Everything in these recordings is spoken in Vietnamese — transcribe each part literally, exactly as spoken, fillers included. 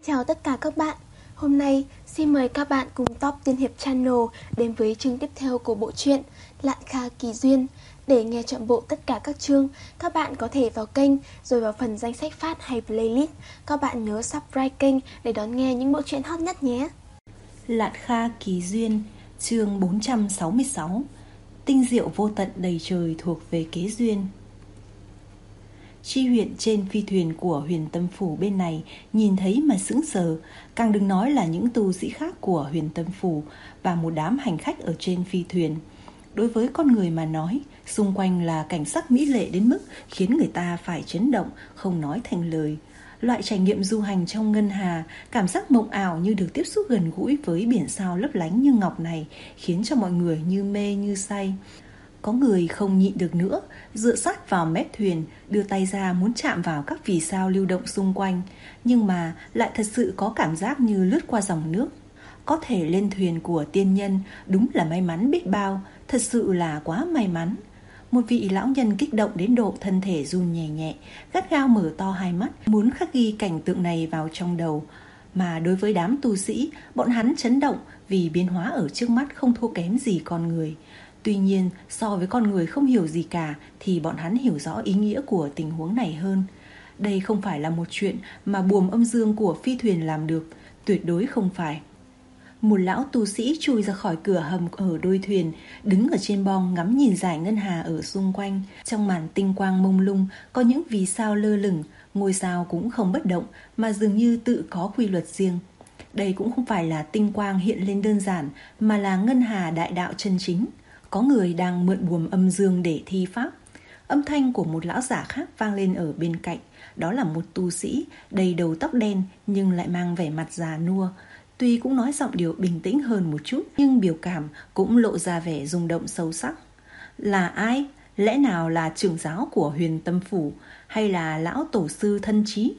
Chào tất cả các bạn. Hôm nay xin mời các bạn cùng Top Tiên Hiệp Channel đến với chương tiếp theo của bộ truyện Lạn Kha Kỳ Duyên. Để nghe trọn bộ tất cả các chương, các bạn có thể vào kênh rồi vào phần danh sách phát hay playlist. Các bạn nhớ subscribe kênh để đón nghe những bộ truyện hot nhất nhé. Lạn Kha Kỳ Duyên, chương bốn trăm sáu mươi sáu. Tinh diệu vô tận đầy trời thuộc về kế duyên. Chi huyện trên phi thuyền của Huyền Tâm Phủ bên này nhìn thấy mà sững sờ, càng đừng nói là những tu sĩ khác của Huyền Tâm Phủ và một đám hành khách ở trên phi thuyền. Đối với con người mà nói, xung quanh là cảnh sắc mỹ lệ đến mức khiến người ta phải chấn động, không nói thành lời. Loại trải nghiệm du hành trong ngân hà, cảm giác mộng ảo như được tiếp xúc gần gũi với biển sao lấp lánh như ngọc này, khiến cho mọi người như mê như say. Có người không nhịn được nữa, dựa sát vào mép thuyền, đưa tay ra muốn chạm vào các vì sao lưu động xung quanh, nhưng mà lại thật sự có cảm giác như lướt qua dòng nước. Có thể lên thuyền của tiên nhân, đúng là may mắn biết bao, thật sự là quá may mắn. Một vị lão nhân kích động đến độ thân thể run nhẹ nhẹ, gắt gao mở to hai mắt, muốn khắc ghi cảnh tượng này vào trong đầu. Mà đối với đám tu sĩ, bọn hắn chấn động vì biến hóa ở trước mắt không thua kém gì con người. Tuy nhiên, so với con người không hiểu gì cả thì bọn hắn hiểu rõ ý nghĩa của tình huống này hơn. Đây không phải là một chuyện mà buồm âm dương của phi thuyền làm được, tuyệt đối không phải. Một lão tu sĩ chui ra khỏi cửa hầm ở đuôi thuyền, đứng ở trên bong ngắm nhìn dải ngân hà ở xung quanh. Trong màn tinh quang mông lung có những vì sao lơ lửng, ngôi sao cũng không bất động mà dường như tự có quy luật riêng. Đây cũng không phải là tinh quang hiện lên đơn giản, mà là ngân hà đại đạo chân chính. Có người đang mượn buồm âm dương để thi pháp. Âm thanh của một lão giả khác vang lên ở bên cạnh. Đó là một tu sĩ đầy đầu tóc đen nhưng lại mang vẻ mặt già nua. Tuy cũng nói giọng điệu bình tĩnh hơn một chút, nhưng biểu cảm cũng lộ ra vẻ rung động sâu sắc. Là ai? Lẽ nào là trưởng giáo của Huyền Tâm Phủ, hay là lão tổ sư thân trí?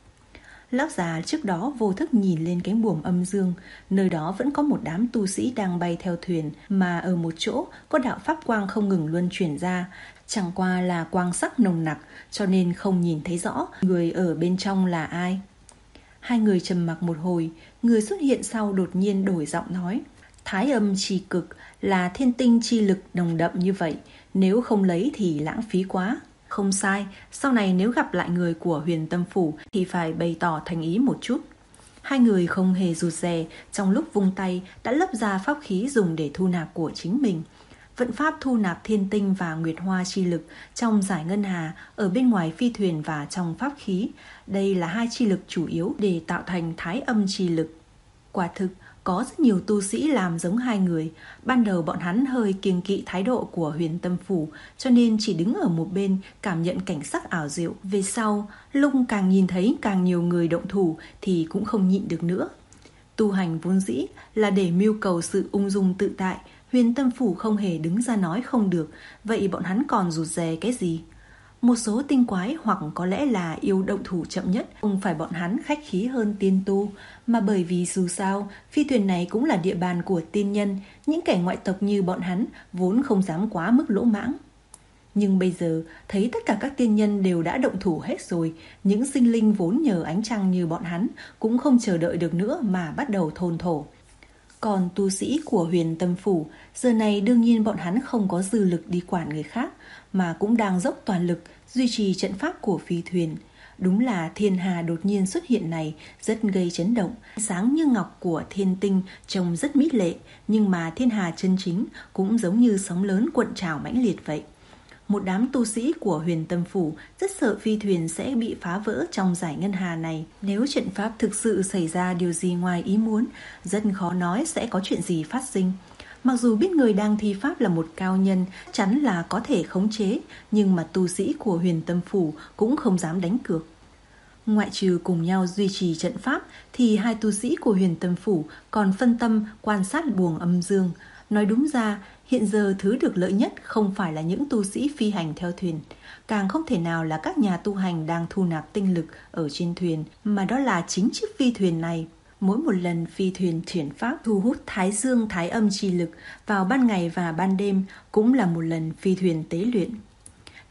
Lão già trước đó vô thức nhìn lên cánh buồm âm dương, nơi đó vẫn có một đám tu sĩ đang bay theo thuyền, mà ở một chỗ có đạo pháp quang không ngừng luân chuyển ra, chẳng qua là quang sắc nồng nặc, cho nên không nhìn thấy rõ người ở bên trong là ai. Hai người trầm mặc một hồi, người xuất hiện sau đột nhiên đổi giọng nói: Thái âm chi cực là thiên tinh chi lực nồng đậm như vậy, nếu không lấy thì lãng phí quá. Không sai, sau này nếu gặp lại người của Huyền Tâm Phủ thì phải bày tỏ thành ý một chút. Hai người không hề rụt rè, trong lúc vung tay đã lấp ra pháp khí dùng để thu nạp của chính mình. Vận pháp thu nạp thiên tinh và nguyệt hoa chi lực trong giải ngân hà, ở bên ngoài phi thuyền và trong pháp khí. Đây là hai chi lực chủ yếu để tạo thành thái âm chi lực. Quả thực, có rất nhiều tu sĩ làm giống hai người. Ban đầu bọn hắn hơi kiêng kỵ thái độ của Huyền Tâm Phủ, cho nên chỉ đứng ở một bên cảm nhận cảnh sắc ảo diệu. Về sau, lúc càng nhìn thấy càng nhiều người động thủ thì cũng không nhịn được nữa. Tu hành vốn dĩ là để mưu cầu sự ung dung tự tại. Huyền Tâm Phủ không hề đứng ra nói không được, vậy bọn hắn còn rụt rè cái gì? Một số tinh quái hoặc có lẽ là yêu động thủ chậm nhất, không phải bọn hắn khách khí hơn tiên tu, mà bởi vì dù sao, phi thuyền này cũng là địa bàn của tiên nhân, những kẻ ngoại tộc như bọn hắn vốn không dám quá mức lỗ mãng. Nhưng bây giờ, thấy tất cả các tiên nhân đều đã động thủ hết rồi, những sinh linh vốn nhờ ánh trăng như bọn hắn cũng không chờ đợi được nữa mà bắt đầu thôn thổ. Còn tu sĩ của Huyền Tâm Phủ, giờ này đương nhiên bọn hắn không có dư lực đi quản người khác, mà cũng đang dốc toàn lực duy trì trận pháp của phi thuyền. Đúng là thiên hà đột nhiên xuất hiện này rất gây chấn động. Sáng như ngọc của thiên tinh trông rất mỹ lệ, nhưng mà thiên hà chân chính cũng giống như sóng lớn cuộn trào mãnh liệt vậy. Một đám tu sĩ của Huyền Tâm Phủ rất sợ phi thuyền sẽ bị phá vỡ trong giải ngân hà này. Nếu trận pháp thực sự xảy ra điều gì ngoài ý muốn, rất khó nói sẽ có chuyện gì phát sinh. Mặc dù biết người đang thi pháp là một cao nhân, chắn là có thể khống chế, nhưng mà tu sĩ của Huyền Tâm Phủ cũng không dám đánh cược. Ngoại trừ cùng nhau duy trì trận pháp, thì hai tu sĩ của Huyền Tâm Phủ còn phân tâm quan sát buồng âm dương. Nói đúng ra, hiện giờ thứ được lợi nhất không phải là những tu sĩ phi hành theo thuyền, càng không thể nào là các nhà tu hành đang thu nạp tinh lực ở trên thuyền, mà đó là chính chiếc phi thuyền này. Mỗi một lần phi thuyền chuyển pháp thu hút thái dương thái âm chi lực vào ban ngày và ban đêm cũng là một lần phi thuyền tế luyện.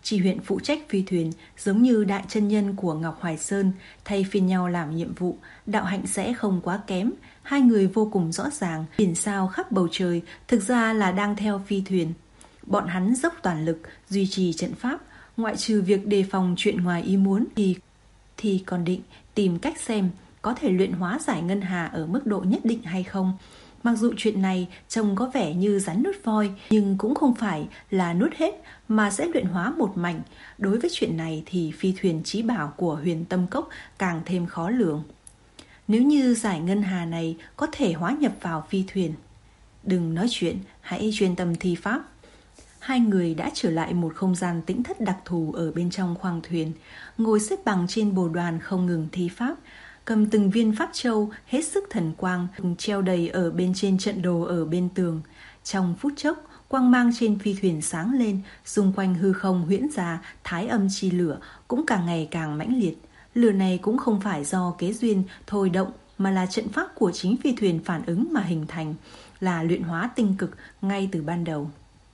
Chỉ huyện phụ trách phi thuyền giống như đại chân nhân của Ngọc Hoài Sơn, thay phiên nhau làm nhiệm vụ, đạo hạnh sẽ không quá kém. Hai người vô cùng rõ ràng, biển sao khắp bầu trời thực ra là đang theo phi thuyền. Bọn hắn dốc toàn lực duy trì trận pháp, ngoại trừ việc đề phòng chuyện ngoài ý muốn thì thì còn định tìm cách xem có thể luyện hóa giải ngân hà ở mức độ nhất định hay không. Mặc dù chuyện này trông có vẻ như rắn nuốt voi, nhưng cũng không phải là nuốt hết mà sẽ luyện hóa một mảnh. Đối với chuyện này thì phi thuyền chí bảo của Huyền Tâm Cốc càng thêm khó lường. Nếu như giải ngân hà này có thể hóa nhập vào phi thuyền, đừng nói chuyện, hãy chuyên tâm thi pháp. Hai người đã trở lại một không gian tĩnh thất đặc thù ở bên trong khoang thuyền, ngồi xếp bằng trên bồ đoàn không ngừng thi pháp, cầm từng viên pháp châu hết sức thần quang treo đầy ở bên trên trận đồ ở bên tường. Trong phút chốc, quang mang trên phi thuyền sáng lên, xung quanh hư không huyễn ra thái âm chi lửa cũng càng ngày càng mãnh liệt. Lửa này cũng không phải do kế duyên thôi động, mà là trận pháp của chính phi thuyền phản ứng mà hình thành, là luyện hóa tinh cực ngay từ ban đầu.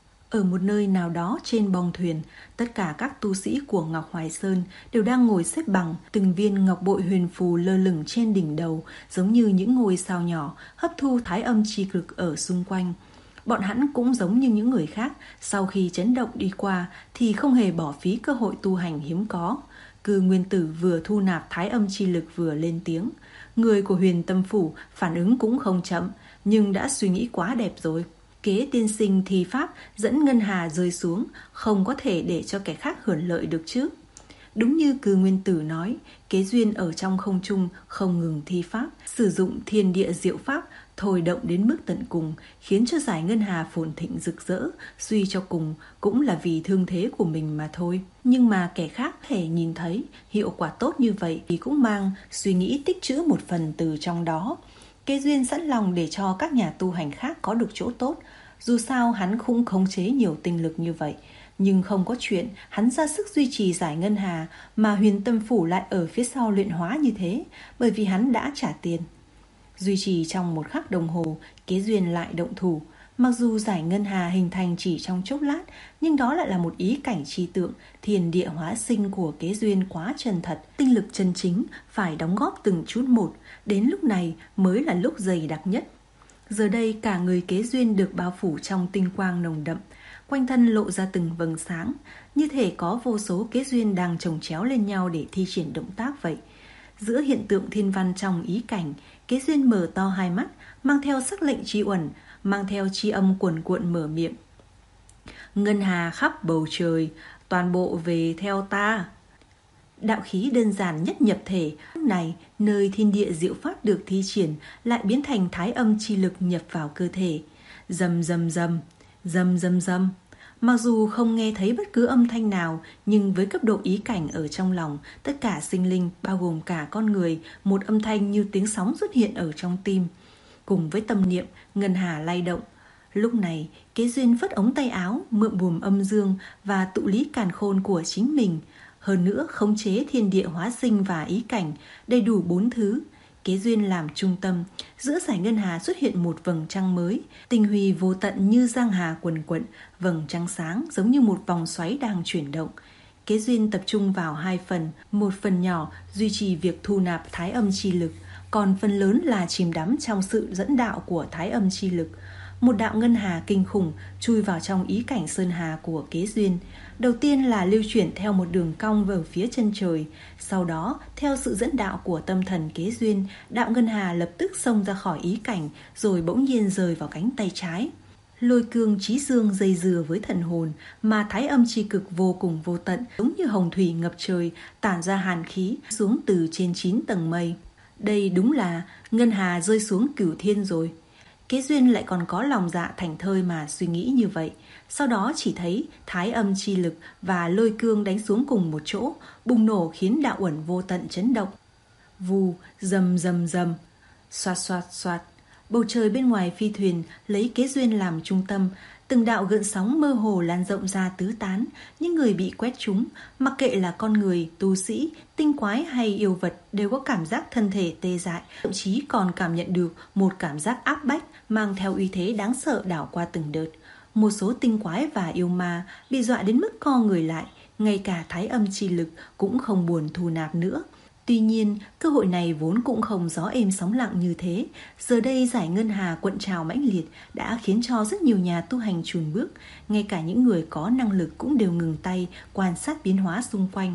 Ở một nơi nào đó trên bong thuyền, tất cả các tu sĩ của Ngọc Hoài Sơn đều đang ngồi xếp bằng, từng viên ngọc bội huyền phù lơ lửng trên đỉnh đầu, giống như những ngôi sao nhỏ, hấp thu thái âm chi cực ở xung quanh. Bọn hắn cũng giống như những người khác, sau khi chấn động đi qua thì không hề bỏ phí cơ hội tu hành hiếm có. Cư Nguyên Tử vừa thu nạp thái âm chi lực vừa lên tiếng. Người của Huyền Tâm Phủ phản ứng cũng không chậm, nhưng đã suy nghĩ quá đẹp rồi. Kế tiên sinh thi pháp dẫn ngân hà rơi xuống, không có thể để cho kẻ khác hưởng lợi được chứ. Đúng như Cư Nguyên Tử nói, kế duyên ở trong không trung không ngừng thi pháp, sử dụng thiên địa diệu pháp, thôi động đến mức tận cùng, khiến cho giải ngân hà phồn thịnh rực rỡ, suy cho cùng cũng là vì thương thế của mình mà thôi. Nhưng mà kẻ khác thể nhìn thấy hiệu quả tốt như vậy thì cũng mang suy nghĩ tích trữ một phần từ trong đó. Kế duyên sẵn lòng để cho các nhà tu hành khác có được chỗ tốt. Dù sao hắn cũng khống chế nhiều tinh lực như vậy, nhưng không có chuyện hắn ra sức duy trì giải ngân hà mà Huyền Tâm Phủ lại ở phía sau luyện hóa như thế, bởi vì hắn đã trả tiền. Duy trì trong một khắc đồng hồ, kế duyên lại động thủ. Mặc dù giải ngân hà hình thành chỉ trong chốc lát, nhưng đó lại là một ý cảnh chi tượng thiên địa hóa sinh của kế duyên quá chân thật. Tinh lực chân chính phải đóng góp từng chút một, đến lúc này mới là lúc dày đặc nhất. Giờ đây cả người kế duyên được bao phủ trong tinh quang nồng đậm, quanh thân lộ ra từng vầng sáng, như thể có vô số kế duyên đang chồng chéo lên nhau để thi triển động tác vậy. Giữa hiện tượng thiên văn trong ý cảnh, kế duyên mở to hai mắt, mang theo sắc lệnh chi uẩn, mang theo chi âm cuồn cuộn mở miệng. Ngân hà khắp bầu trời, toàn bộ về theo ta. Đạo khí đơn giản nhất nhập thể, lúc này nơi thiên địa diệu pháp được thi triển lại biến thành thái âm chi lực nhập vào cơ thể. Rầm rầm rầm, rầm rầm rầm. Mặc dù không nghe thấy bất cứ âm thanh nào, nhưng với cấp độ ý cảnh ở trong lòng, tất cả sinh linh, bao gồm cả con người, một âm thanh như tiếng sóng xuất hiện ở trong tim. Cùng với tâm niệm, ngân hà lay động. Lúc này, kế duyên phất ống tay áo, mượn buồm âm dương và tụ lý càn khôn của chính mình. Hơn nữa, khống chế thiên địa hóa sinh và ý cảnh, đầy đủ bốn thứ. Kế duyên làm trung tâm, giữa giải ngân hà xuất hiện một vầng trăng mới, tinh huy vô tận như giang hà quần quận, vầng trăng sáng giống như một vòng xoáy đang chuyển động. Kế duyên tập trung vào hai phần, một phần nhỏ duy trì việc thu nạp thái âm chi lực, còn phần lớn là chìm đắm trong sự dẫn đạo của thái âm chi lực. Một đạo ngân hà kinh khủng chui vào trong ý cảnh sơn hà của kế duyên. Đầu tiên là lưu chuyển theo một đường cong về phía chân trời, sau đó theo sự dẫn đạo của tâm thần kế duyên, đạo ngân hà lập tức xông ra khỏi ý cảnh, rồi bỗng nhiên rời vào cánh tay trái. Lôi cương chí dương dây dừa với thần hồn, mà thái âm chi cực vô cùng vô tận, giống như hồng thủy ngập trời, tản ra hàn khí xuống từ trên chín tầng mây. Đây đúng là ngân hà rơi xuống cửu thiên rồi. Kế duyên lại còn có lòng dạ thành thơi mà suy nghĩ như vậy. Sau đó chỉ thấy thái âm chi lực và lôi cương đánh xuống cùng một chỗ, bùng nổ khiến đạo uẩn vô tận chấn động. Vù, rầm rầm rầm, xoạt xoạt xoạt. Bầu trời bên ngoài phi thuyền lấy kế duyên làm trung tâm, từng đạo gợn sóng mơ hồ lan rộng ra tứ tán. Những người bị quét trúng, mặc kệ là con người, tu sĩ, tinh quái hay yêu vật, đều có cảm giác thân thể tê dại, thậm chí còn cảm nhận được một cảm giác áp bách mang theo uy thế đáng sợ đảo qua từng đợt. Một số tinh quái và yêu ma bị dọa đến mức co người lại, ngay cả thái âm chi lực cũng không buồn thu nạp nữa. Tuy nhiên, cơ hội này vốn cũng không gió êm sóng lặng như thế. Giờ đây giải ngân hà cuộn trào mãnh liệt đã khiến cho rất nhiều nhà tu hành chùn bước. Ngay cả những người có năng lực cũng đều ngừng tay quan sát biến hóa xung quanh.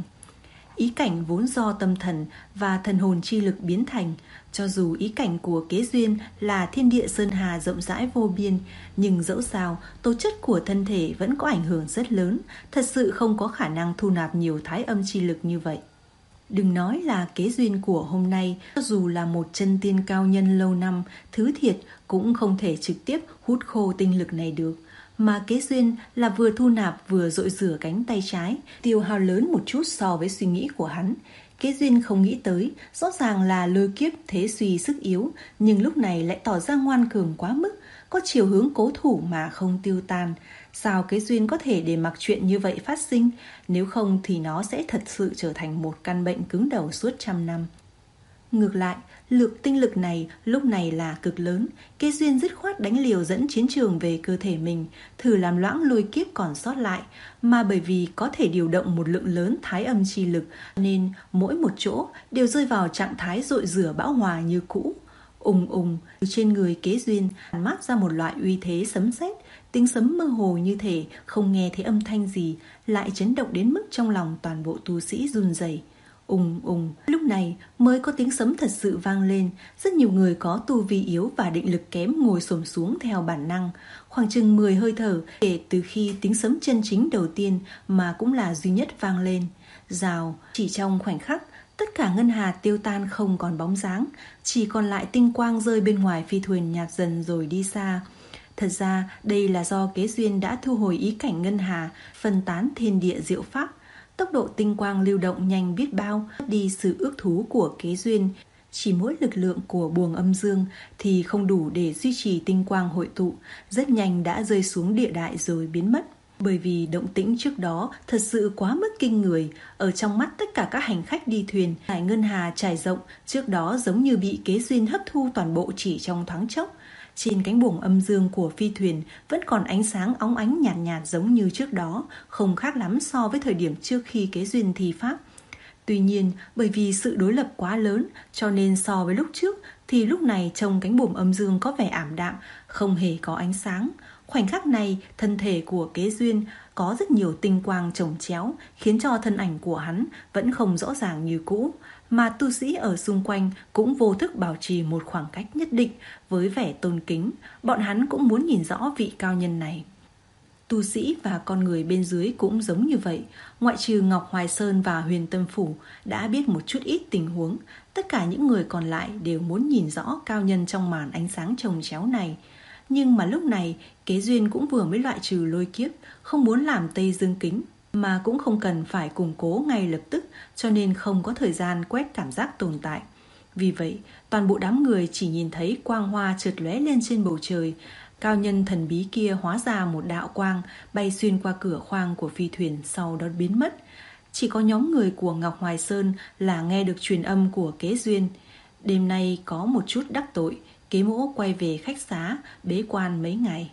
Ý cảnh vốn do tâm thần và thần hồn chi lực biến thành. Cho dù ý cảnh của Kế Duyên là thiên địa sơn hà rộng rãi vô biên, nhưng dẫu sao, tố chất của thân thể vẫn có ảnh hưởng rất lớn, thật sự không có khả năng thu nạp nhiều thái âm chi lực như vậy. Đừng nói là Kế Duyên của hôm nay, cho dù là một chân tiên cao nhân lâu năm, thứ thiệt cũng không thể trực tiếp hút khô tinh lực này được. Mà Kế Duyên là vừa thu nạp vừa dội rửa cánh tay trái, tiêu hao lớn một chút so với suy nghĩ của hắn. Kế Duyên không nghĩ tới, rõ ràng là lôi kiếp thế suy sức yếu, nhưng lúc này lại tỏ ra ngoan cường quá mức, có chiều hướng cố thủ mà không tiêu tan. Sao Kế Duyên có thể để mặc chuyện như vậy phát sinh, nếu không thì nó sẽ thật sự trở thành một căn bệnh cứng đầu suốt trăm năm. Ngược lại, lượng tinh lực này lúc này là cực lớn. Kế Duyên dứt khoát đánh liều dẫn chiến trường về cơ thể mình, thử làm loãng lôi kiếp còn sót lại. Mà bởi vì có thể điều động một lượng lớn thái âm chi lực, nên mỗi một chỗ đều rơi vào trạng thái dội rửa bão hòa như cũ. Ùng ùng, trên người Kế Duyên mát ra một loại uy thế sấm sét. Tiếng sấm mơ hồ như thể không nghe thấy âm thanh gì, lại chấn động đến mức trong lòng toàn bộ tu sĩ run rẩy. Ùng ùng, lúc này mới có tiếng sấm thật sự vang lên. Rất nhiều người có tu vi yếu và định lực kém ngồi xổm xuống theo bản năng. Khoảng chừng mười hơi thở kể từ khi tiếng sấm chân chính đầu tiên mà cũng là duy nhất vang lên. Rào, chỉ trong khoảnh khắc, tất cả ngân hà tiêu tan không còn bóng dáng, chỉ còn lại tinh quang rơi bên ngoài phi thuyền nhạt dần rồi đi xa. Thật ra đây là do Kế Duyên đã thu hồi ý cảnh ngân hà, phân tán thiên địa diệu pháp. Tốc độ tinh quang lưu động nhanh biết bao, đi sự ước thú của Kế Duyên. Chỉ mỗi lực lượng của buồng âm dương thì không đủ để duy trì tinh quang hội tụ, rất nhanh đã rơi xuống địa đại rồi biến mất. Bởi vì động tĩnh trước đó thật sự quá mức kinh người, ở trong mắt tất cả các hành khách đi thuyền, giải ngân hà trải rộng trước đó giống như bị Kế Duyên hấp thu toàn bộ chỉ trong thoáng chốc. Trên cánh buồng âm dương của phi thuyền vẫn còn ánh sáng óng ánh nhạt nhạt giống như trước đó, không khác lắm so với thời điểm trước khi Kế Duyên thi pháp. Tuy nhiên, bởi vì sự đối lập quá lớn, cho nên so với lúc trước thì lúc này trông cánh buồng âm dương có vẻ ảm đạm, không hề có ánh sáng. Khoảnh khắc này, thân thể của Kế Duyên có rất nhiều tinh quang chồng chéo, khiến cho thân ảnh của hắn vẫn không rõ ràng như cũ. Mà tu sĩ ở xung quanh cũng vô thức bảo trì một khoảng cách nhất định với vẻ tôn kính. Bọn hắn cũng muốn nhìn rõ vị cao nhân này. Tu sĩ và con người bên dưới cũng giống như vậy. Ngoại trừ Ngọc Hoài Sơn và Huyền Tâm Phủ đã biết một chút ít tình huống, tất cả những người còn lại đều muốn nhìn rõ cao nhân trong màn ánh sáng chồng chéo này. Nhưng mà lúc này Kế Duyên cũng vừa mới loại trừ lôi kiếp, không muốn làm Tây Dương Kính, mà cũng không cần phải củng cố ngay lập tức, cho nên không có thời gian quét cảm giác tồn tại. Vì vậy, toàn bộ đám người chỉ nhìn thấy quang hoa chợt lóe lên trên bầu trời. Cao nhân thần bí kia hóa ra một đạo quang bay xuyên qua cửa khoang của phi thuyền, sau đó biến mất. Chỉ có nhóm người của Ngọc Hoài Sơn là nghe được truyền âm của Kế Duyên. Đêm nay có một chút đắc tội, Kế Mỗ quay về khách xá, bế quan mấy ngày.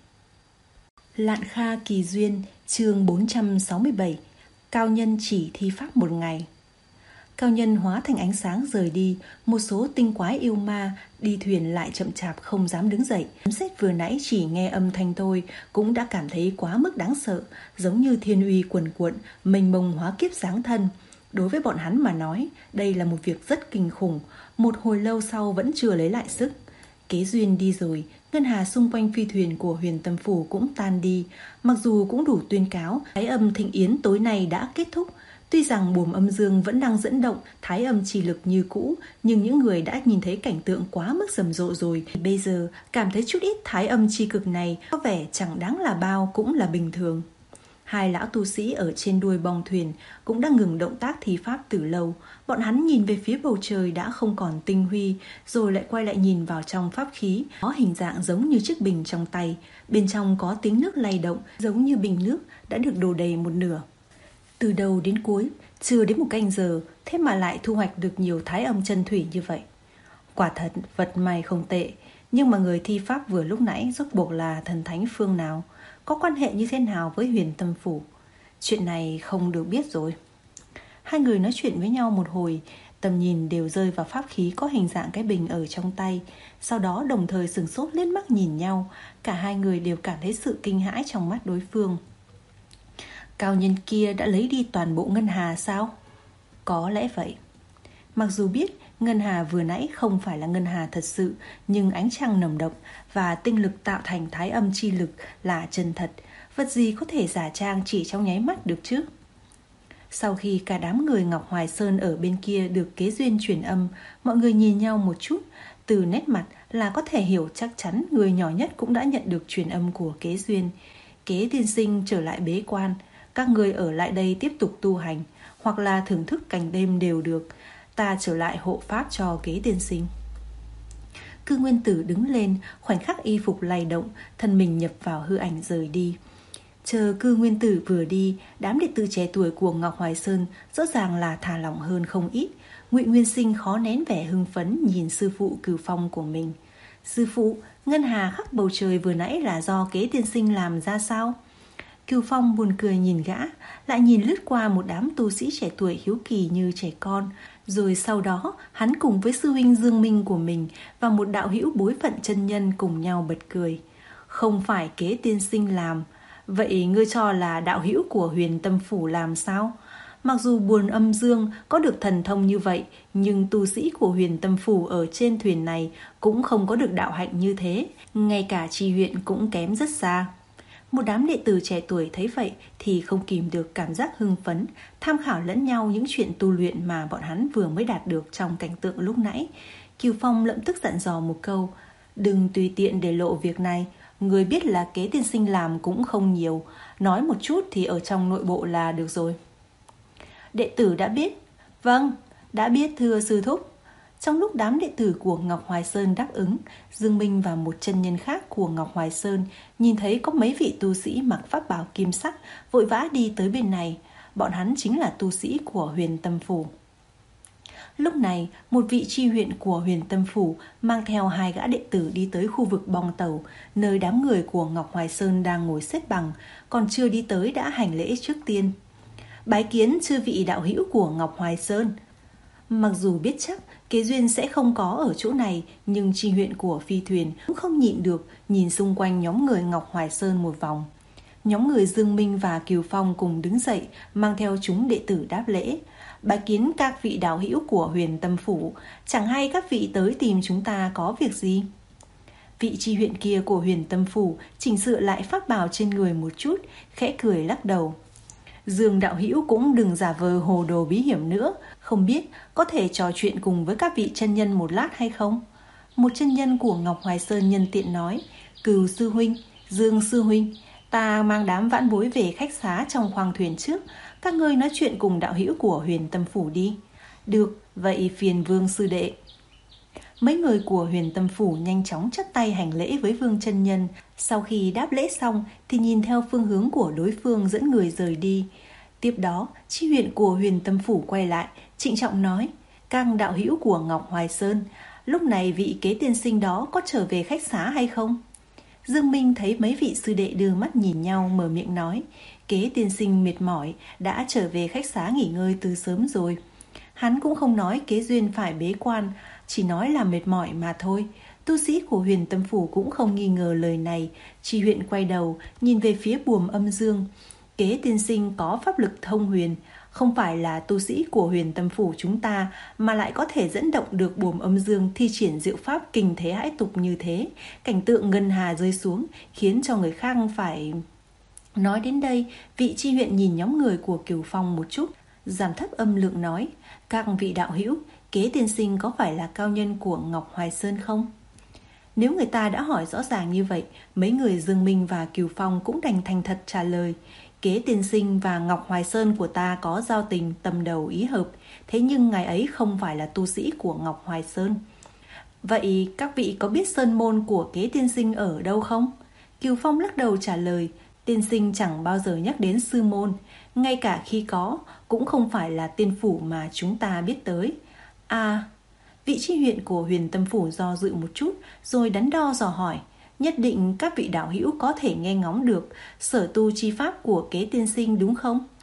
Lạn Kha Kỳ Duyên, chương bốn trăm sáu mươi bảy. Cao nhân chỉ thi pháp một ngày. Cao nhân hóa thành ánh sáng rời đi. Một số tinh quái yêu ma đi thuyền lại chậm chạp không dám đứng dậy. Sấm sét vừa nãy chỉ nghe âm thanh thôi cũng đã cảm thấy quá mức đáng sợ, giống như thiên uy cuồn cuộn, mênh mông hóa kiếp giáng thân. Đối với bọn hắn mà nói, đây là một việc rất kinh khủng. Một hồi lâu sau vẫn chưa lấy lại sức. Kế Duyên đi rồi, ngân hà xung quanh phi thuyền của Huyền Tâm Phủ cũng tan đi. Mặc dù cũng đủ tuyên cáo thái âm thịnh yến tối nay đã kết thúc. Tuy rằng buồm âm dương vẫn đang dẫn động thái âm chi lực như cũ, nhưng những người đã nhìn thấy cảnh tượng quá mức rầm rộ rồi, bây giờ cảm thấy chút ít thái âm chi cực này có vẻ chẳng đáng là bao, cũng là bình thường. Hai lão tu sĩ ở trên đuôi bong thuyền cũng đã ngừng động tác thi pháp từ lâu. Bọn hắn nhìn về phía bầu trời đã không còn tinh huy, rồi lại quay lại nhìn vào trong pháp khí, có hình dạng giống như chiếc bình trong tay. Bên trong có tiếng nước lay động, giống như bình nước đã được đổ đầy một nửa. Từ đầu đến cuối, chưa đến một canh giờ, thế mà lại thu hoạch được nhiều thái âm chân thủy như vậy. Quả thật, vật may không tệ. Nhưng mà người thi pháp vừa lúc nãy rốt cuộc là thần thánh phương nào? Có quan hệ như thế nào với Huyền Tâm Phủ? Chuyện này không được biết rồi. Hai người nói chuyện với nhau một hồi, tầm nhìn đều rơi vào pháp khí có hình dạng cái bình ở trong tay. Sau đó đồng thời sửng sốt liếc mắt nhìn nhau. Cả hai người đều cảm thấy sự kinh hãi trong mắt đối phương. Cao nhân kia đã lấy đi toàn bộ ngân hà sao? Có lẽ vậy. Mặc dù biết ngân hà vừa nãy không phải là ngân hà thật sự, nhưng ánh trăng nồng đậm và tinh lực tạo thành thái âm chi lực là chân thật. Vật gì có thể giả trang chỉ trong nháy mắt được chứ? Sau khi cả đám người Ngọc Hoài Sơn ở bên kia được kế duyên truyền âm, mọi người nhìn nhau một chút. Từ nét mặt là có thể hiểu chắc chắn người nhỏ nhất cũng đã nhận được truyền âm của kế duyên. Kế tiên sinh trở lại bế quan, các người ở lại đây tiếp tục tu hành, hoặc là thưởng thức cảnh đêm đều được. Ta trở lại hộ pháp cho kế tiên sinh. Cư Nguyên Tử đứng lên, khoảnh khắc y phục lay động, thân mình nhập vào hư ảnh rời đi. Chờ Cư Nguyên Tử vừa đi, đám đệ tử trẻ tuổi của Ngọc Hoài Sơn rõ ràng là thả lỏng hơn không ít. Ngụy Nguyên Sinh khó nén vẻ hưng phấn nhìn sư phụ Cửu Phong của mình. Sư phụ, ngân hà khắc bầu trời vừa nãy là do kế tiên sinh làm ra sao? Cửu Phong buồn cười nhìn gã, lại nhìn lướt qua một đám tu sĩ trẻ tuổi hiếu kỳ như trẻ con. Rồi sau đó, hắn cùng với sư huynh Dương Minh của mình và một đạo hữu bối phận chân nhân cùng nhau bật cười. Không phải kế tiên sinh làm, vậy ngươi cho là đạo hữu của Huyền Tâm Phủ làm sao? Mặc dù Buồn Âm Dương có được thần thông như vậy, nhưng tu sĩ của Huyền Tâm Phủ ở trên thuyền này cũng không có được đạo hạnh như thế, ngay cả chi huyện cũng kém rất xa. Một đám đệ tử trẻ tuổi thấy vậy thì không kìm được cảm giác hưng phấn, tham khảo lẫn nhau những chuyện tu luyện mà bọn hắn vừa mới đạt được trong cảnh tượng lúc nãy. Cửu Phong lập tức dặn dò một câu, đừng tùy tiện để lộ việc này, người biết là kế tiên sinh làm cũng không nhiều, nói một chút thì ở trong nội bộ là được rồi. Đệ tử đã biết. Vâng, đã biết thưa sư thúc. Trong lúc đám đệ tử của Ngọc Hoài Sơn đáp ứng, Dương Minh và một chân nhân khác của Ngọc Hoài Sơn nhìn thấy có mấy vị tu sĩ mặc pháp bào kim sắc vội vã đi tới bên này. Bọn hắn chính là tu sĩ của Huyền Tâm Phủ. Lúc này, một vị chi huyện của Huyền Tâm Phủ mang theo hai gã đệ tử đi tới khu vực bong tàu, nơi đám người của Ngọc Hoài Sơn đang ngồi xếp bằng, còn chưa đi tới đã hành lễ trước tiên. Bái kiến chư vị đạo hữu của Ngọc Hoài Sơn. Mặc dù biết chắc kế duyên sẽ không có ở chỗ này, nhưng chi huyện của phi thuyền cũng không nhịn được nhìn xung quanh nhóm người Ngọc Hoài Sơn một vòng. Nhóm người Dương Minh và Cửu Phong cùng đứng dậy, mang theo chúng đệ tử đáp lễ. Bái kiến các vị đạo hữu của Huyền Tâm Phủ, chẳng hay các vị tới tìm chúng ta có việc gì? Vị chi huyện kia của Huyền Tâm Phủ chỉnh sửa lại pháp bào trên người một chút, khẽ cười lắc đầu. Dương đạo hữu cũng đừng giả vờ hồ đồ bí hiểm nữa, không biết có thể trò chuyện cùng với các vị chân nhân một lát hay không? Một chân nhân của Ngọc Hoài Sơn nhân tiện nói, Cửu sư huynh, Dương sư huynh, ta mang đám vãn bối về khách xá trong khoang thuyền trước, các ngươi nói chuyện cùng đạo hữu của Huyền Tâm Phủ đi. Được, vậy phiền Vương sư đệ. Mấy người của Huyền Tâm Phủ nhanh chóng chắp tay hành lễ với Vương chân nhân. Sau khi đáp lễ xong thì nhìn theo phương hướng của đối phương dẫn người rời đi. Tiếp đó, chi huyện của Huyền Tâm Phủ quay lại, trịnh trọng nói, các đạo hữu của Ngọc Hoài Sơn, lúc này vị kế tiên sinh đó có trở về khách xá hay không? Dương Minh thấy mấy vị sư đệ đưa mắt nhìn nhau, mở miệng nói, kế tiên sinh mệt mỏi, đã trở về khách xá nghỉ ngơi từ sớm rồi. Hắn cũng không nói kế duyên phải bế quan, chỉ nói là mệt mỏi mà thôi. Tu sĩ của Huyền Tâm Phủ cũng không nghi ngờ lời này. Chi huyện quay đầu, nhìn về phía Buồm Âm Dương. Kế tiên sinh có pháp lực thông huyền, không phải là tu sĩ của Huyền Tâm Phủ chúng ta, mà lại có thể dẫn động được Buồm Âm Dương thi triển diệu pháp kinh thế hãi tục như thế. Cảnh tượng ngân hà rơi xuống khiến cho người khác phải... Nói đến đây, vị chi huyện nhìn nhóm người của Cửu Phong một chút, giảm thấp âm lượng nói, các vị đạo hữu, kế tiên sinh có phải là cao nhân của Ngọc Hoài Sơn không? Nếu người ta đã hỏi rõ ràng như vậy, mấy người Dương Minh và Cửu Phong cũng đành thành thật trả lời. Kế tiên sinh và Ngọc Hoài Sơn của ta có giao tình tâm đầu ý hợp, thế nhưng ngài ấy không phải là tu sĩ của Ngọc Hoài Sơn. Vậy các vị có biết sơn môn của kế tiên sinh ở đâu không? Cửu Phong lắc đầu trả lời, tiên sinh chẳng bao giờ nhắc đến sư môn, ngay cả khi có, cũng không phải là tiên phủ mà chúng ta biết tới. À, vị chi huyện của Huyền Tâm Phủ do dự một chút, rồi đắn đo dò hỏi, nhất định các vị đạo hữu có thể nghe ngóng được sở tu chi pháp của kế tiên sinh đúng không?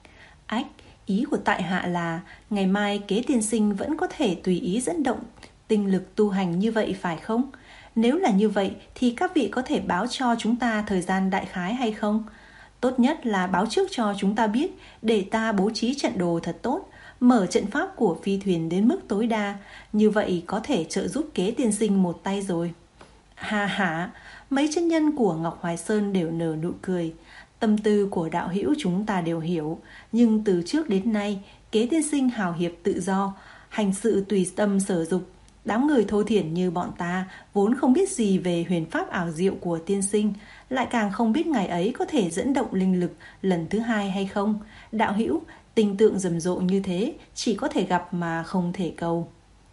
Ách, ý của tại hạ là ngày mai Kế tiên sinh vẫn có thể tùy ý dẫn động tinh lực tu hành như vậy phải không? Nếu là như vậy thì các vị có thể báo cho chúng ta thời gian đại khái hay không? Tốt nhất là báo trước cho chúng ta biết để ta bố trí trận đồ thật tốt, mở trận pháp của phi thuyền đến mức tối đa, như vậy có thể trợ giúp Kế tiên sinh một tay rồi. Ha ha, mấy chân nhân của Ngọc Hoài Sơn đều nở nụ cười. Tâm tư của đạo hữu chúng ta đều hiểu, nhưng từ trước đến nay, Kế tiên sinh hào hiệp tự do, hành sự tùy tâm sở dục. Đám người thô thiển như bọn ta vốn không biết gì về huyền pháp ảo diệu của tiên sinh, lại càng không biết ngày ấy có thể dẫn động linh lực lần thứ hai hay không. Đạo hữu, tình tượng rầm rộ như thế chỉ có thể gặp mà không thể cầu.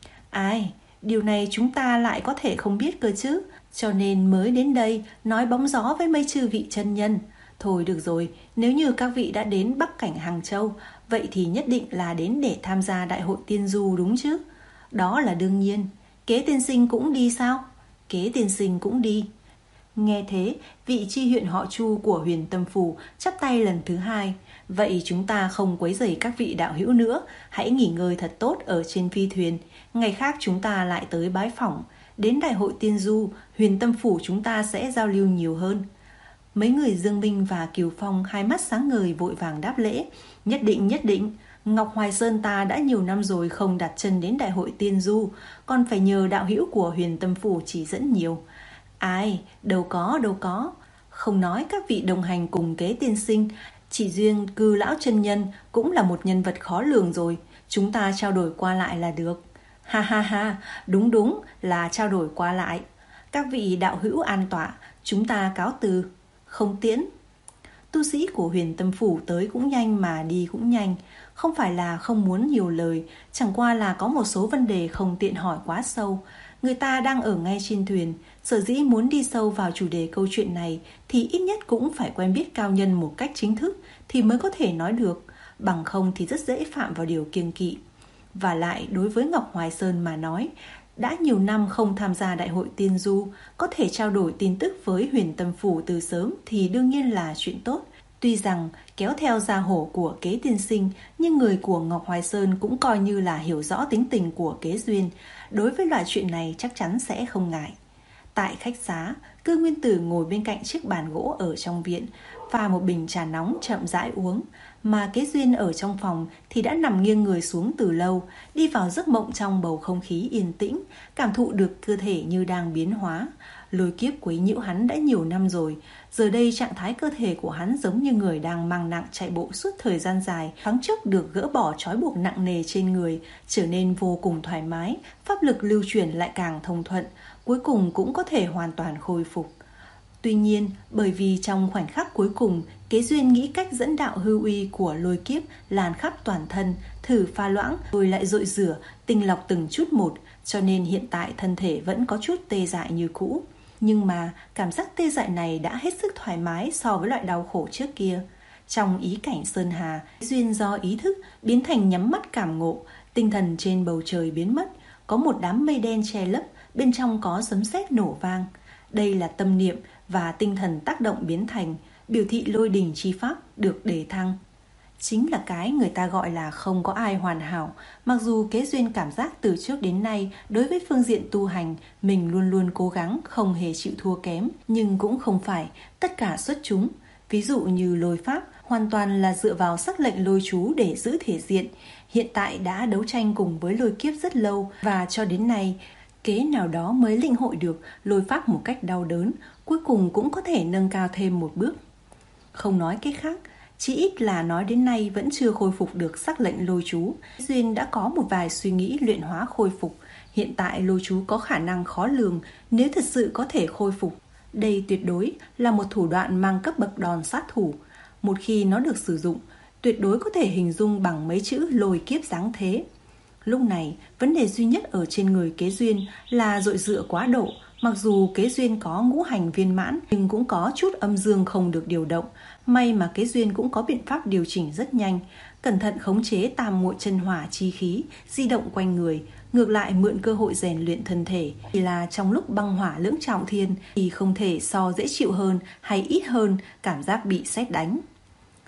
Ai, điều này chúng ta lại có thể không biết cơ chứ, cho nên mới đến đây nói bóng gió với mấy chư vị chân nhân. Thôi được rồi, nếu như các vị đã đến Bắc Cảnh Hàng Châu, vậy thì nhất định là đến để tham gia đại hội tiên du đúng chứ? Đó là đương nhiên. Kế tiên sinh cũng đi sao? Kế tiên sinh cũng đi. Nghe thế, vị chi huyện họ Chu của Huyền Tâm Phủ chắp tay lần thứ hai. Vậy chúng ta không quấy rầy các vị đạo hữu nữa, hãy nghỉ ngơi thật tốt ở trên phi thuyền. Ngày khác chúng ta lại tới bái phỏng. Đến đại hội tiên du, Huyền Tâm Phủ chúng ta sẽ giao lưu nhiều hơn. Mấy người Dương Minh và Kiều Phong hai mắt sáng ngời vội vàng đáp lễ. Nhất định, nhất định. Ngọc Hoài Sơn ta đã nhiều năm rồi không đặt chân đến đại hội tiên du, còn phải nhờ đạo hữu của Huyền Tâm Phủ chỉ dẫn nhiều. Ai, đâu có, đâu có. Không nói các vị đồng hành cùng Kế tiên sinh, chỉ riêng Cư lão chân nhân cũng là một nhân vật khó lường rồi. Chúng ta trao đổi qua lại là được. Ha ha ha, đúng đúng là trao đổi qua lại. Các vị đạo hữu an tọa, chúng ta cáo từ. Không tiễn. Tu sĩ của Huyền Tâm Phủ tới cũng nhanh mà đi cũng nhanh. Không phải là không muốn nhiều lời, chẳng qua là có một số vấn đề không tiện hỏi quá sâu. Người ta đang ở ngay trên thuyền, sở dĩ muốn đi sâu vào chủ đề câu chuyện này thì ít nhất cũng phải quen biết cao nhân một cách chính thức thì mới có thể nói được, bằng không thì rất dễ phạm vào điều kiêng kỵ. Và lại đối với Ngọc Hoài Sơn mà nói, đã nhiều năm không tham gia đại hội tiên du, có thể trao đổi tin tức với Huyền Tâm Phủ từ sớm thì đương nhiên là chuyện tốt. Tuy rằng kéo theo gia hổ của Kế tiên sinh, nhưng người của Ngọc Hoài Sơn cũng coi như là hiểu rõ tính tình của Kế Duyên. Đối với loại chuyện này chắc chắn sẽ không ngại. Tại khách xá, Cư Nguyên Tử ngồi bên cạnh chiếc bàn gỗ ở trong viện, pha một bình trà nóng chậm rãi uống. Mà Kế Duyên ở trong phòng thì đã nằm nghiêng người xuống từ lâu, đi vào giấc mộng trong bầu không khí yên tĩnh, cảm thụ được cơ thể như đang biến hóa. Lôi kiếp quấy nhiễu hắn đã nhiều năm rồi, giờ đây trạng thái cơ thể của hắn giống như người đang mang nặng chạy bộ suốt thời gian dài, thoáng chốc được gỡ bỏ trói buộc nặng nề trên người, trở nên vô cùng thoải mái, pháp lực lưu chuyển lại càng thông thuận, cuối cùng cũng có thể hoàn toàn khôi phục. Tuy nhiên, bởi vì trong khoảnh khắc cuối cùng, Kế Duyên nghĩ cách dẫn đạo hư uy của lôi kiếp lan khắp toàn thân, thử pha loãng rồi lại dội rửa, tinh lọc từng chút một, cho nên hiện tại thân thể vẫn có chút tê dại như cũ. Nhưng mà cảm giác tê dại này đã hết sức thoải mái so với loại đau khổ trước kia. Trong ý cảnh sơn hà, Duyên do ý thức biến thành nhắm mắt cảm ngộ, tinh thần trên bầu trời biến mất, có một đám mây đen che lấp, bên trong có sấm sét nổ vang. Đây là tâm niệm và tinh thần tác động biến thành, biểu thị lôi đình chi pháp được đề thăng. Chính là cái người ta gọi là không có ai hoàn hảo. Mặc dù Kế Duyên cảm giác từ trước đến nay đối với phương diện tu hành mình luôn luôn cố gắng, không hề chịu thua kém, nhưng cũng không phải tất cả xuất chúng. Ví dụ như lôi pháp hoàn toàn là dựa vào sắc lệnh lôi chú để giữ thể diện. Hiện tại đã đấu tranh cùng với lôi kiếp rất lâu và cho đến nay Kế nào đó mới lĩnh hội được lôi pháp một cách đau đớn, cuối cùng cũng có thể nâng cao thêm một bước. Không nói cái khác, chỉ ít là nói đến nay vẫn chưa khôi phục được sắc lệnh lôi chú. Duyên đã có một vài suy nghĩ luyện hóa khôi phục. Hiện tại lôi chú có khả năng khó lường, nếu thật sự có thể khôi phục. Đây tuyệt đối là một thủ đoạn mang cấp bậc đòn sát thủ. Một khi nó được sử dụng, tuyệt đối có thể hình dung bằng mấy chữ lôi kiếp giáng thế. Lúc này, vấn đề duy nhất ở trên người Kế Duyên là dội dựa quá độ. Mặc dù Kế Duyên có ngũ hành viên mãn, nhưng cũng có chút âm dương không được điều động. May mà Kế Duyên cũng có biện pháp điều chỉnh rất nhanh, cẩn thận khống chế tam muội chân hỏa chi khí, di động quanh người. Ngược lại mượn cơ hội rèn luyện thân thể, thì là trong lúc băng hỏa lưỡng trọng thiên thì không thể so dễ chịu hơn hay ít hơn cảm giác bị sét đánh.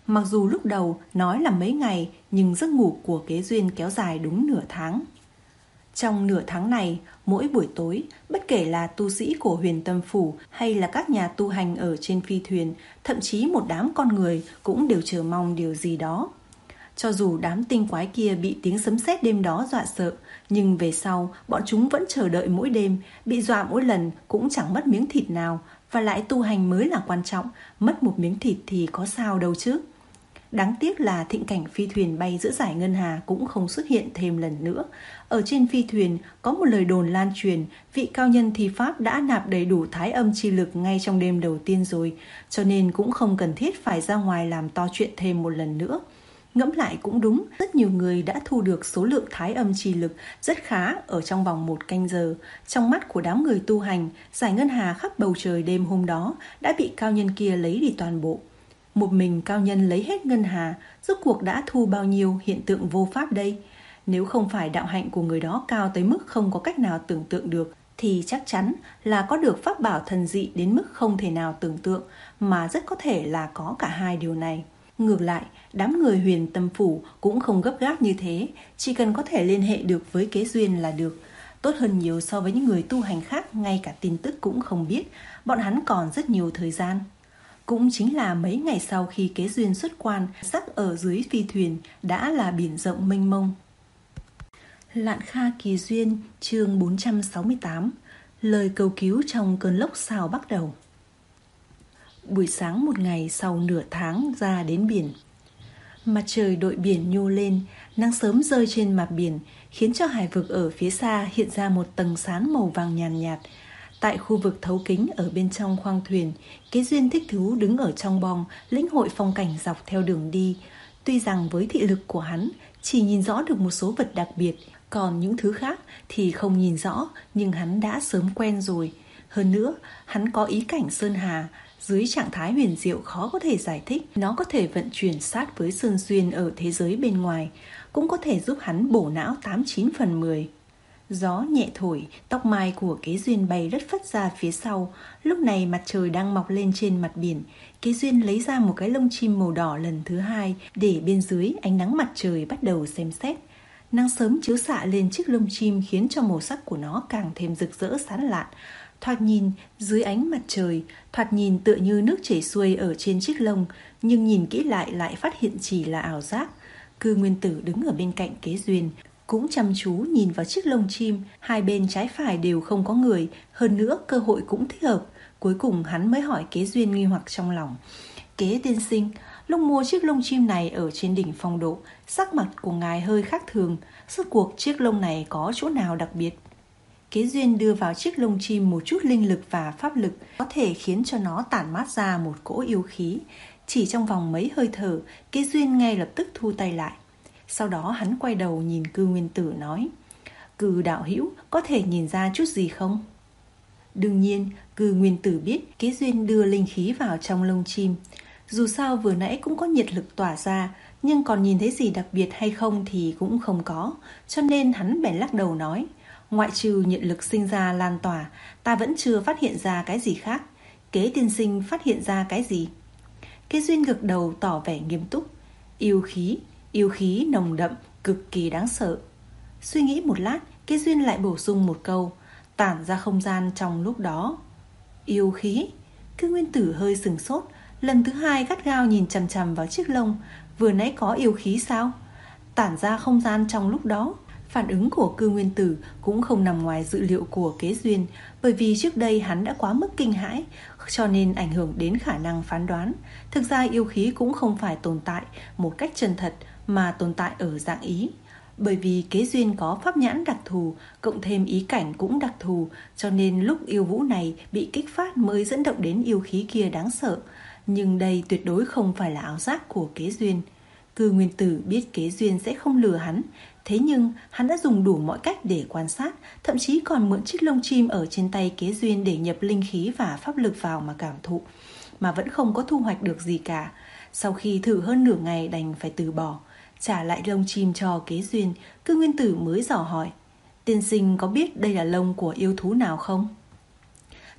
Mặc dù lúc đầu nói là mấy ngày, nhưng giấc ngủ của Kế Duyên kéo dài đúng nửa tháng. Trong nửa tháng này, mỗi buổi tối, bất kể là tu sĩ của Huyền Tâm Phủ hay là các nhà tu hành ở trên phi thuyền, thậm chí một đám con người cũng đều chờ mong điều gì đó. Cho dù đám tinh quái kia bị tiếng sấm sét đêm đó dọa sợ, nhưng về sau bọn chúng vẫn chờ đợi mỗi đêm, bị dọa mỗi lần cũng chẳng mất miếng thịt nào, và lại tu hành mới là quan trọng, mất một miếng thịt thì có sao đâu chứ. Đáng tiếc là thịnh cảnh phi thuyền bay giữa dải ngân hà cũng không xuất hiện thêm lần nữa. Ở trên phi thuyền có một lời đồn lan truyền, vị cao nhân thi pháp đã nạp đầy đủ thái âm chi lực ngay trong đêm đầu tiên rồi, cho nên cũng không cần thiết phải ra ngoài làm to chuyện thêm một lần nữa. Ngẫm lại cũng đúng, rất nhiều người đã thu được số lượng thái âm chi lực rất khá ở trong vòng một canh giờ. Trong mắt của đám người tu hành, dải ngân hà khắp bầu trời đêm hôm đó đã bị cao nhân kia lấy đi toàn bộ. Một mình cao nhân lấy hết ngân hà, rốt cuộc đã thu bao nhiêu hiện tượng vô pháp đây? Nếu không phải đạo hạnh của người đó cao tới mức không có cách nào tưởng tượng được, thì chắc chắn là có được pháp bảo thần dị đến mức không thể nào tưởng tượng, mà rất có thể là có cả hai điều này. Ngược lại, đám người Huyền Tâm Phủ cũng không gấp gáp như thế, chỉ cần có thể liên hệ được với Kế Duyên là được. Tốt hơn nhiều so với những người tu hành khác ngay cả tin tức cũng không biết, bọn hắn còn rất nhiều thời gian. Cũng chính là mấy ngày sau khi Kế Duyên xuất quan, sắc ở dưới phi thuyền đã là biển rộng mênh mông. Lạn Kha Kỳ Duyên, chương bốn trăm sáu mươi tám. Lời cầu cứu trong cơn lốc sao bắt đầu. Buổi sáng một ngày sau nửa tháng ra đến biển. Mặt trời đội biển nhô lên, nắng sớm rơi trên mặt biển, khiến cho hải vực ở phía xa hiện ra một tầng sáng màu vàng nhàn nhạt, nhạt. Tại khu vực thấu kính ở bên trong khoang thuyền, Kế Duyên thích thú đứng ở trong bong, lĩnh hội phong cảnh dọc theo đường đi. Tuy rằng với thị lực của hắn chỉ nhìn rõ được một số vật đặc biệt, còn những thứ khác thì không nhìn rõ, nhưng hắn đã sớm quen rồi. Hơn nữa, hắn có ý cảnh sơn hà, dưới trạng thái huyền diệu khó có thể giải thích. Nó có thể vận chuyển sát với sơn xuyên ở thế giới bên ngoài, cũng có thể giúp hắn bổ não tám chín phần mười. Gió nhẹ thổi, tóc mai của Kế Duyên bay rất phất ra phía sau. Lúc này mặt trời đang mọc lên trên mặt biển. Kế Duyên lấy ra một cái lông chim màu đỏ lần thứ hai, để bên dưới ánh nắng mặt trời bắt đầu xem xét. Nắng sớm chiếu xạ lên chiếc lông chim khiến cho màu sắc của nó càng thêm rực rỡ sáng lạn. Thoạt nhìn dưới ánh mặt trời, thoạt nhìn tựa như nước chảy xuôi ở trên chiếc lông, nhưng nhìn kỹ lại lại phát hiện chỉ là ảo giác. Cư Nguyên Tử đứng ở bên cạnh Kế Duyên, cũng chăm chú nhìn vào chiếc lông chim. Hai bên trái phải đều không có người, hơn nữa cơ hội cũng thích hợp. Cuối cùng hắn mới hỏi Kế Duyên nghi hoặc trong lòng: Kế tiên sinh, lúc mua chiếc lông chim này ở trên đỉnh phong độ, sắc mặt của ngài hơi khác thường, rốt cuộc chiếc lông này có chỗ nào đặc biệt? Kế Duyên đưa vào chiếc lông chim một chút linh lực và pháp lực, có thể khiến cho nó tản mát ra một cỗ yêu khí. Chỉ trong vòng mấy hơi thở, Kế Duyên ngay lập tức thu tay lại. Sau đó hắn quay đầu nhìn Cư Nguyên Tử nói: Cư đạo hữu, có thể nhìn ra chút gì không? Đương nhiên, Cư Nguyên Tử biết Kế Duyên đưa linh khí vào trong lông chim. Dù sao vừa nãy cũng có nhiệt lực tỏa ra, nhưng còn nhìn thấy gì đặc biệt hay không thì cũng không có. Cho nên hắn bèn lắc đầu nói: Ngoại trừ nhiệt lực sinh ra lan tỏa, ta vẫn chưa phát hiện ra cái gì khác. Kế tiên sinh phát hiện ra cái gì? Kế Duyên gật đầu tỏ vẻ nghiêm túc: Yêu khí, yêu khí nồng đậm, cực kỳ đáng sợ. Suy nghĩ một lát, Kế Duyên lại bổ sung một câu: Tản ra không gian trong lúc đó. Yêu khí? Cư Nguyên Tử hơi sừng sốt, lần thứ hai gắt gao nhìn chằm chằm vào chiếc lông. Vừa nãy có yêu khí sao? Tản ra không gian trong lúc đó? Phản ứng của Cư Nguyên Tử cũng không nằm ngoài dự liệu của Kế Duyên, bởi vì trước đây hắn đã quá mức kinh hãi, cho nên ảnh hưởng đến khả năng phán đoán. Thực ra yêu khí cũng không phải tồn tại một cách chân thật, mà tồn tại ở dạng ý. Bởi vì Kế Duyên có pháp nhãn đặc thù, cộng thêm ý cảnh cũng đặc thù, cho nên lúc yêu vũ này bị kích phát mới dẫn động đến yêu khí kia đáng sợ. Nhưng đây tuyệt đối không phải là ảo giác của Kế Duyên. Cư Nguyên Tử biết Kế Duyên sẽ không lừa hắn, thế nhưng hắn đã dùng đủ mọi cách để quan sát, thậm chí còn mượn chiếc lông chim ở trên tay Kế Duyên để nhập linh khí và pháp lực vào mà cảm thụ, mà vẫn không có thu hoạch được gì cả. Sau khi thử hơn nửa ngày đành phải từ bỏ. Trả lại lông chim cho Kế Duyên, Cư Nguyên Tử mới dò hỏi: Tiên sinh có biết đây là lông của yêu thú nào không?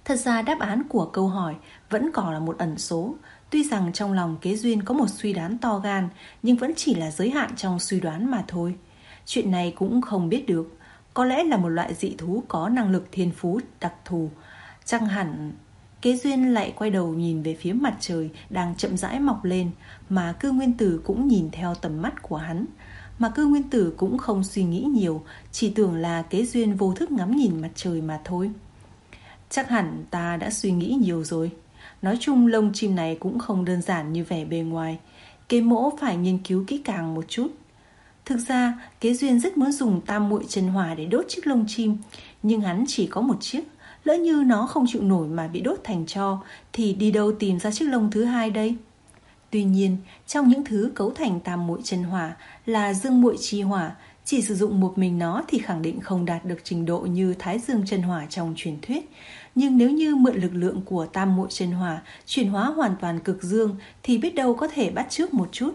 Thật ra đáp án của câu hỏi vẫn còn là một ẩn số. Tuy rằng trong lòng Kế Duyên có một suy đoán to gan, nhưng vẫn chỉ là giới hạn trong suy đoán mà thôi. Chuyện này cũng không biết được. Có lẽ là một loại dị thú có năng lực thiên phú đặc thù. Chẳng hẳn. Kế Duyên lại quay đầu nhìn về phía mặt trời đang chậm rãi mọc lên, mà Cư Nguyên Tử cũng nhìn theo tầm mắt của hắn. Mà Cư Nguyên Tử cũng không suy nghĩ nhiều, chỉ tưởng là Kế Duyên vô thức ngắm nhìn mặt trời mà thôi. Chắc hẳn ta đã suy nghĩ nhiều rồi. Nói chung lông chim này cũng không đơn giản như vẻ bề ngoài. Kế Mỗ phải nghiên cứu kỹ càng một chút. Thực ra Kế Duyên rất muốn dùng tam muội chân hỏa để đốt chiếc lông chim, nhưng hắn chỉ có một chiếc. Lỡ như nó không chịu nổi mà bị đốt thành tro, thì đi đâu tìm ra chiếc lông thứ hai đây? Tuy nhiên, trong những thứ cấu thành tam muội chân hỏa là dương muội chi hỏa, chỉ sử dụng một mình nó thì khẳng định không đạt được trình độ như Thái Dương chân hỏa trong truyền thuyết. Nhưng nếu như mượn lực lượng của tam muội chân hỏa chuyển hóa hoàn toàn cực dương thì biết đâu có thể bắt chước một chút.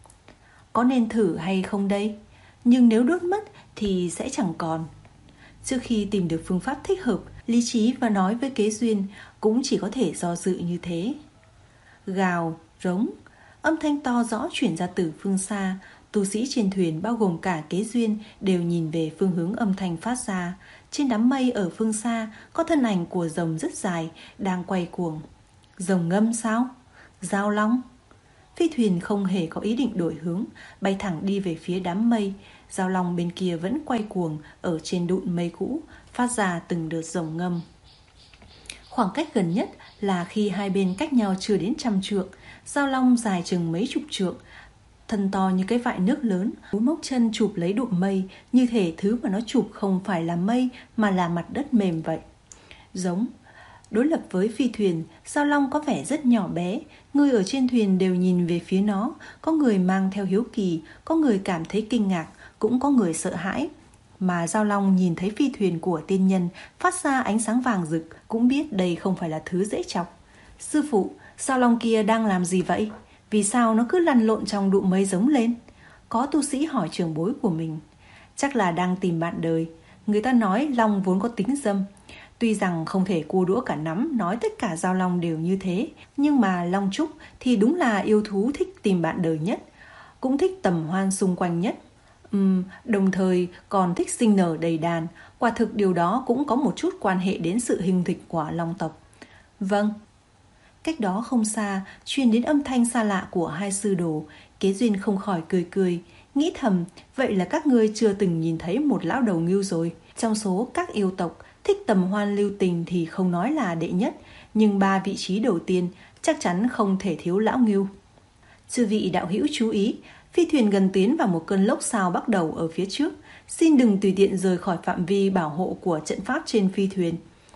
Có nên thử hay không đây? Nhưng nếu đốt mất thì sẽ chẳng còn. Trước khi tìm được phương pháp thích hợp, lý trí và nói với Kế Duyên cũng chỉ có thể do dự như thế. Gào, rống, âm thanh to rõ chuyển ra từ phương xa. Tu sĩ trên thuyền bao gồm cả Kế Duyên đều nhìn về phương hướng âm thanh phát ra. Trên đám mây ở phương xa có thân ảnh của rồng rất dài đang quay cuồng. Rồng ngâm sao? Giao long? Phi thuyền không hề có ý định đổi hướng, bay thẳng đi về phía đám mây. Giao long bên kia vẫn quay cuồng ở trên đụn mây cũ, phát ra từng đợt rồng ngâm. Khoảng cách gần nhất là khi hai bên cách nhau chưa đến trăm trượng. Giao long dài chừng mấy chục trượng, thân to như cái vại nước lớn, cú móc chân chụp lấy đụn mây, như thể thứ mà nó chụp không phải là mây mà là mặt đất mềm vậy. Giống. Đối lập với phi thuyền, giao long có vẻ rất nhỏ bé. Người ở trên thuyền đều nhìn về phía nó. Có người mang theo hiếu kỳ, có người cảm thấy kinh ngạc, cũng có người sợ hãi. Mà giao long nhìn thấy phi thuyền của tiên nhân phát ra ánh sáng vàng rực, cũng biết đây không phải là thứ dễ chọc. Sư phụ, giao long kia đang làm gì vậy? Vì sao nó cứ lăn lộn trong đụm mây giống lên? Có tu sĩ hỏi trưởng bối của mình. Chắc là đang tìm bạn đời. Người ta nói long vốn có tính dâm. Tuy rằng không thể cua đũa cả nắm nói tất cả giao long đều như thế, nhưng mà long trúc thì đúng là yêu thú thích tìm bạn đời nhất, cũng thích tầm hoan xung quanh nhất. Uhm, đồng thời còn thích sinh nở đầy đàn. Quả thực điều đó cũng có một chút quan hệ đến sự hình thịch của long tộc. Vâng. Cách đó không xa truyền đến âm thanh xa lạ của hai sư đồ. Kế Duyên không khỏi cười cười, nghĩ thầm, vậy là các ngươi chưa từng nhìn thấy một lão đầu ngưu rồi. Trong số các yêu tộc, thích tầm hoan lưu tình thì không nói là đệ nhất, nhưng ba vị trí đầu tiên chắc chắn không thể thiếu lão ngưu. Chư vị đạo hữu chú ý, phi thuyền gần tiến vào một cơn lốc sao bắt đầu ở phía trước. Xin đừng tùy tiện rời khỏi phạm vi bảo hộ của trận pháp trên phi thuyền.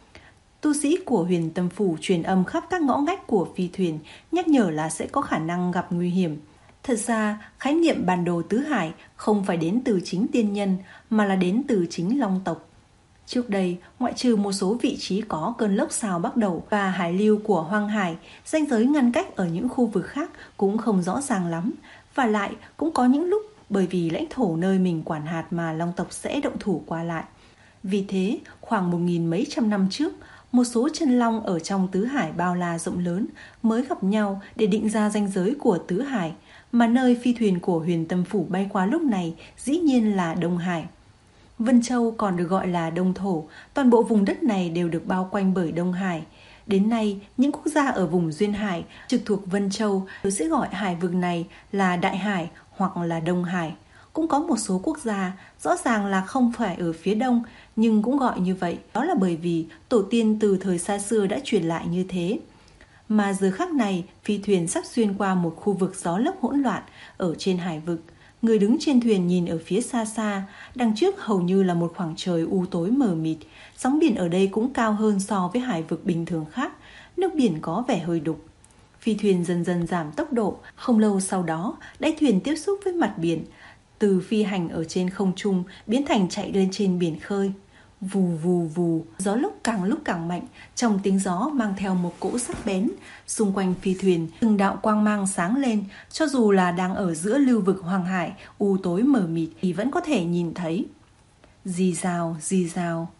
Tu sĩ của Huyền Tâm Phủ truyền âm khắp các ngõ ngách của phi thuyền, nhắc nhở là sẽ có khả năng gặp nguy hiểm. Thật ra, khái niệm bản đồ tứ hải không phải đến từ chính tiên nhân, mà là đến từ chính long tộc. Trước đây, ngoại trừ một số vị trí có cơn lốc sao bắt đầu và hải lưu của hoang hải, ranh giới ngăn cách ở những khu vực khác cũng không rõ ràng lắm. Và lại, cũng có những lúc bởi vì lãnh thổ nơi mình quản hạt mà long tộc sẽ động thủ qua lại. Vì thế, khoảng một nghìn mấy trăm năm trước, một số chân long ở trong tứ hải bao la rộng lớn mới gặp nhau để định ra ranh giới của tứ hải, mà nơi phi thuyền của Huyền Tâm Phủ bay qua lúc này dĩ nhiên là Đông Hải. Vân Châu còn được gọi là Đông Thổ, toàn bộ vùng đất này đều được bao quanh bởi Đông Hải. Đến nay, những quốc gia ở vùng Duyên Hải trực thuộc Vân Châu đều sẽ gọi hải vực này là Đại Hải hoặc là Đông Hải. Cũng có một số quốc gia rõ ràng là không phải ở phía đông, nhưng cũng gọi như vậy. Đó là bởi vì tổ tiên từ thời xa xưa đã truyền lại như thế. Mà giờ khắc này, phi thuyền sắp xuyên qua một khu vực gió lốc hỗn loạn ở trên hải vực. Người đứng trên thuyền nhìn ở phía xa xa, đằng trước hầu như là một khoảng trời u tối mờ mịt. Sóng biển ở đây cũng cao hơn so với hải vực bình thường khác, nước biển có vẻ hơi đục. Phi thuyền dần dần giảm tốc độ, không lâu sau đó, đáy thuyền tiếp xúc với mặt biển. Từ phi hành ở trên không trung biến thành chạy lên trên biển khơi. Vù vù vù, gió lúc càng lúc càng mạnh, trong tiếng gió mang theo một cỗ sắc bén. Xung quanh phi thuyền, từng đạo quang mang sáng lên, cho dù là đang ở giữa lưu vực hoàng hải, u tối mờ mịt thì vẫn có thể nhìn thấy. Rì rào, rì rào.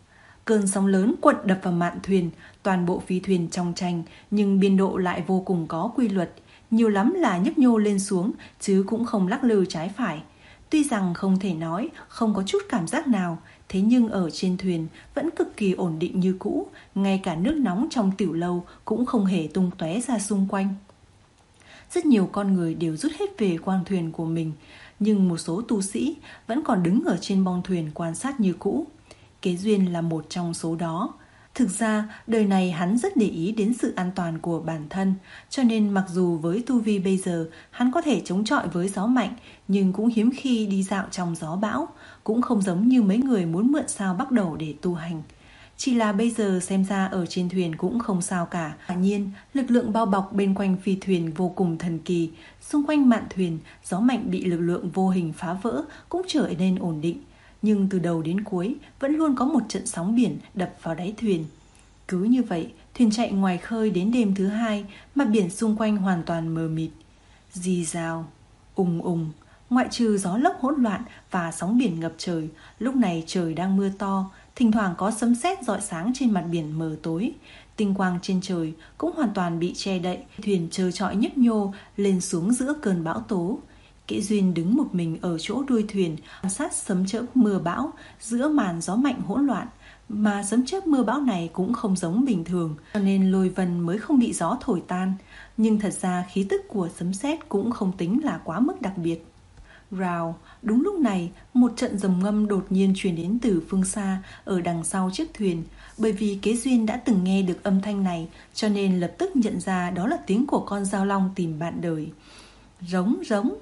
Cơn sóng lớn quật đập vào mạn thuyền, toàn bộ phi thuyền trong tranh, nhưng biên độ lại vô cùng có quy luật, nhiều lắm là nhấp nhô lên xuống, chứ cũng không lắc lư trái phải. Tuy rằng không thể nói, không có chút cảm giác nào, thế nhưng ở trên thuyền vẫn cực kỳ ổn định như cũ, ngay cả nước nóng trong tiểu lâu cũng không hề tung tóe ra xung quanh. Rất nhiều con người đều rút hết về khoang thuyền của mình, nhưng một số tu sĩ vẫn còn đứng ở trên bong thuyền quan sát như cũ. Kế Duyên là một trong số đó. Thực ra, đời này hắn rất để ý đến sự an toàn của bản thân, cho nên mặc dù với tu vi bây giờ hắn có thể chống chọi với gió mạnh, nhưng cũng hiếm khi đi dạo trong gió bão, cũng không giống như mấy người muốn mượn sao bắt đầu để tu hành. Chỉ là bây giờ xem ra ở trên thuyền cũng không sao cả. Quả nhiên, lực lượng bao bọc bên quanh phi thuyền vô cùng thần kỳ. Xung quanh mạn thuyền, gió mạnh bị lực lượng vô hình phá vỡ cũng trở nên ổn định. Nhưng từ đầu đến cuối vẫn luôn có một trận sóng biển đập vào đáy thuyền. Cứ như vậy, thuyền chạy ngoài khơi đến đêm thứ hai, mặt biển xung quanh hoàn toàn mờ mịt. Rì rào, ùng ùng, ngoại trừ gió lốc hỗn loạn và sóng biển ngập trời, lúc này trời đang mưa to, thỉnh thoảng có sấm sét rọi sáng trên mặt biển mờ tối. Tinh quang trên trời cũng hoàn toàn bị che đậy, thuyền trơ trọi nhấp nhô lên xuống giữa cơn bão tố. Kế Duyên đứng một mình ở chỗ đuôi thuyền, quan sát sấm chớp mưa bão giữa màn gió mạnh hỗn loạn. Mà sấm chớp mưa bão này cũng không giống bình thường, cho nên lôi vân mới không bị gió thổi tan. Nhưng thật ra khí tức của sấm sét cũng không tính là quá mức đặc biệt. Rào, đúng lúc này, một trận rồng ngâm đột nhiên truyền đến từ phương xa ở đằng sau chiếc thuyền. Bởi vì Kế Duyên đã từng nghe được âm thanh này, cho nên lập tức nhận ra đó là tiếng của con dao long tìm bạn đời. Rống rống,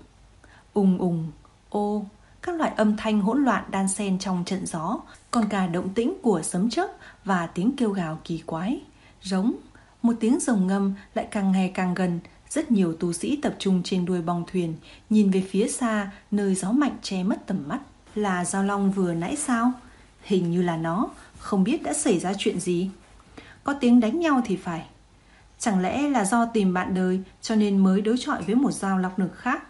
ùng ùng, ô, các loại âm thanh hỗn loạn đan xen trong trận gió, còn cả động tĩnh của sấm chớp và tiếng kêu gào kỳ quái. Rống, một tiếng rồng ngâm lại càng ngày càng gần. Rất nhiều tu sĩ tập trung trên đuôi bong thuyền, nhìn về phía xa, nơi gió mạnh che mất tầm mắt. Là dao long vừa nãy sao? Hình như là nó, không biết đã xảy ra chuyện gì. Có tiếng đánh nhau thì phải. Chẳng lẽ là do tìm bạn đời cho nên mới đối chọi với một dao long lực khác?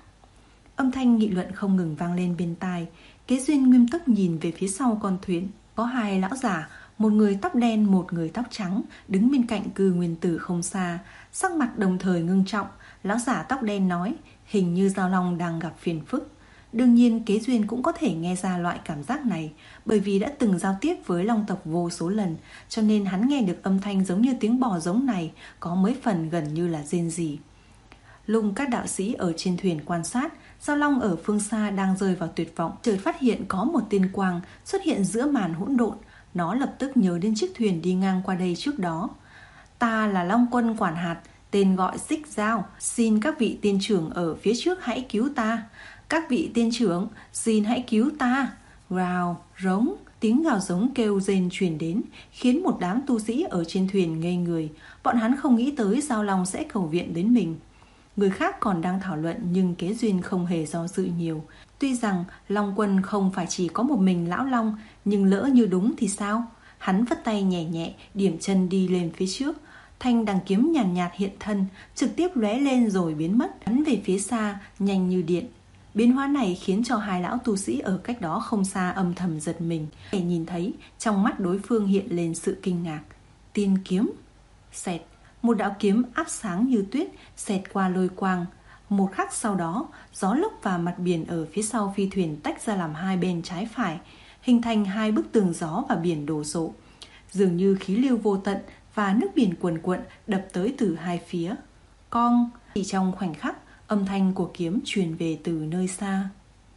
Âm thanh nghị luận không ngừng vang lên bên tai. Kế Duyên nghiêm túc nhìn về phía sau con thuyền. Có hai lão giả, một người tóc đen, một người tóc trắng, đứng bên cạnh Cư Nguyên Tử không xa, sắc mặt đồng thời ngưng trọng. Lão giả tóc đen nói, hình như dao long đang gặp phiền phức. Đương nhiên Kế Duyên cũng có thể nghe ra loại cảm giác này, bởi vì đã từng giao tiếp với long tộc vô số lần, cho nên hắn nghe được âm thanh giống như tiếng bò giống này, có mấy phần gần như là rên rỉ. Lùng các đạo sĩ ở trên thuyền quan sát, dao long ở phương xa đang rơi vào tuyệt vọng, chợt phát hiện có một tiên quang xuất hiện giữa màn hỗn độn. Nó lập tức nhớ đến chiếc thuyền đi ngang qua đây trước đó. Ta là Long Quân quản hạt, tên gọi Xích Giao, xin các vị tiên trưởng ở phía trước hãy cứu ta. Các vị tiên trưởng, xin hãy cứu ta. Rào, rống, tiếng gào giống kêu rên truyền đến, khiến một đám tu sĩ ở trên thuyền ngây người. Bọn hắn không nghĩ tới dao long sẽ cầu viện đến mình. Người khác còn đang thảo luận, nhưng Kế Duyên không hề do dự nhiều. Tuy rằng Long Quân không phải chỉ có một mình lão long, nhưng lỡ như đúng thì sao? Hắn vất tay nhẹ nhẹ, điểm chân đi lên phía trước. Thanh đằng kiếm nhàn nhạt, nhạt hiện thân, trực tiếp lóe lên rồi biến mất, bắn về phía xa, nhanh như điện. Biến hóa này khiến cho hai lão tu sĩ ở cách đó không xa âm thầm giật mình. Để nhìn thấy, trong mắt đối phương hiện lên sự kinh ngạc. Tiên kiếm. Xẹt, một đạo kiếm áp sáng như tuyết, xẹt qua lôi quang. Một khắc sau đó, gió lốc và mặt biển ở phía sau phi thuyền tách ra làm hai bên trái phải, hình thành hai bức tường gió và biển đổ sộ. Dường như khí lưu vô tận và nước biển cuồn cuộn đập tới từ hai phía. Cong, chỉ trong khoảnh khắc, âm thanh của kiếm truyền về từ nơi xa.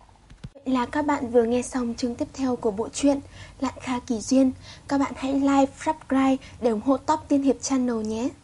Vậy là các bạn vừa nghe xong chương tiếp theo của bộ truyện Lạn Kha Kỳ Duyên. Các bạn hãy like, subscribe để ủng hộ Top Tiên Hiệp Channel nhé.